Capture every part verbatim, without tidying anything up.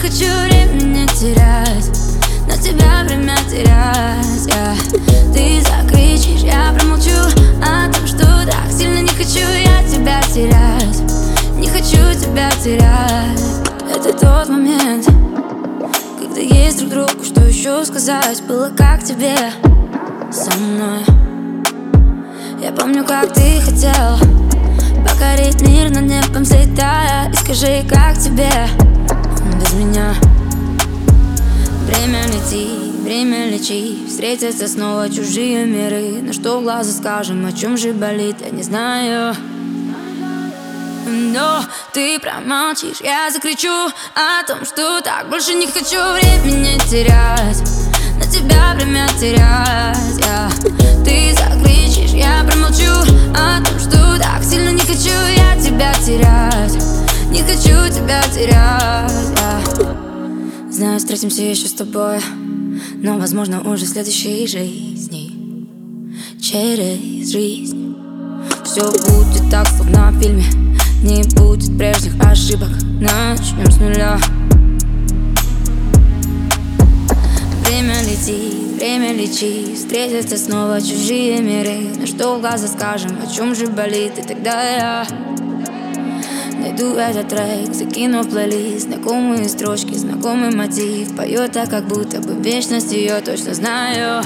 хочу времени терять, на тебя время терять, yeah. Ты закричишь, я промолчу о том, что так сильно не хочу я тебя терять. Не хочу тебя терять. Это тот момент, когда есть друг другу, что еще сказать. Было как тебе со мной. Я помню, как ты хотел покорить мир над небом взлетая. И скажи, как тебе без меня? Время лети, время лечи, встретятся снова чужие миры. На что в глаза скажем, о чем же болит, я не знаю. Но ты промолчишь, я закричу о том, что так больше не хочу времени терять, на тебя время терять, yeah. Ты закричишь, я промолчу о том, что так сильно не хочу я тебя терять. Не хочу тебя терять, yeah. Знаю, встретимся еще с тобой, но, возможно, уже в следующей жизни. Через жизнь все будет так, словно в фильме. Не будет прежних ошибок, начнем с нуля. Время лети, время лечи, встретятся снова чужие миры. На что в глаза скажем, о чем же болит, и тогда я найду этот трек, закину в плейлист знакомые строчки, знакомый мотив. Поет так, как будто бы вечность ее точно знаю.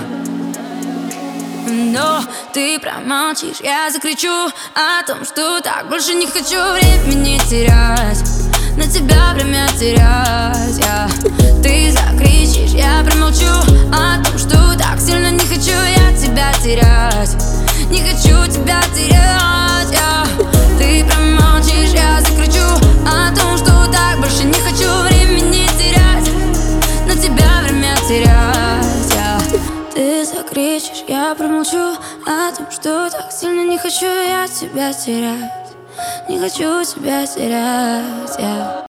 Но ты промолчишь, я закричу о том, что так больше не хочу времени терять, на тебя время терять, yeah. Ты закричишь, я промолчу о том, что так сильно не хочу я тебя терять. Не хочу тебя терять, yeah. Ты промолчишь, я закричу о том, что так больше не хочу времени терять, на тебя время терять, yeah. Ты закричишь, я промолчу о том, что так сильно не хочу я тебя терять. Не хочу тебя терять, yeah.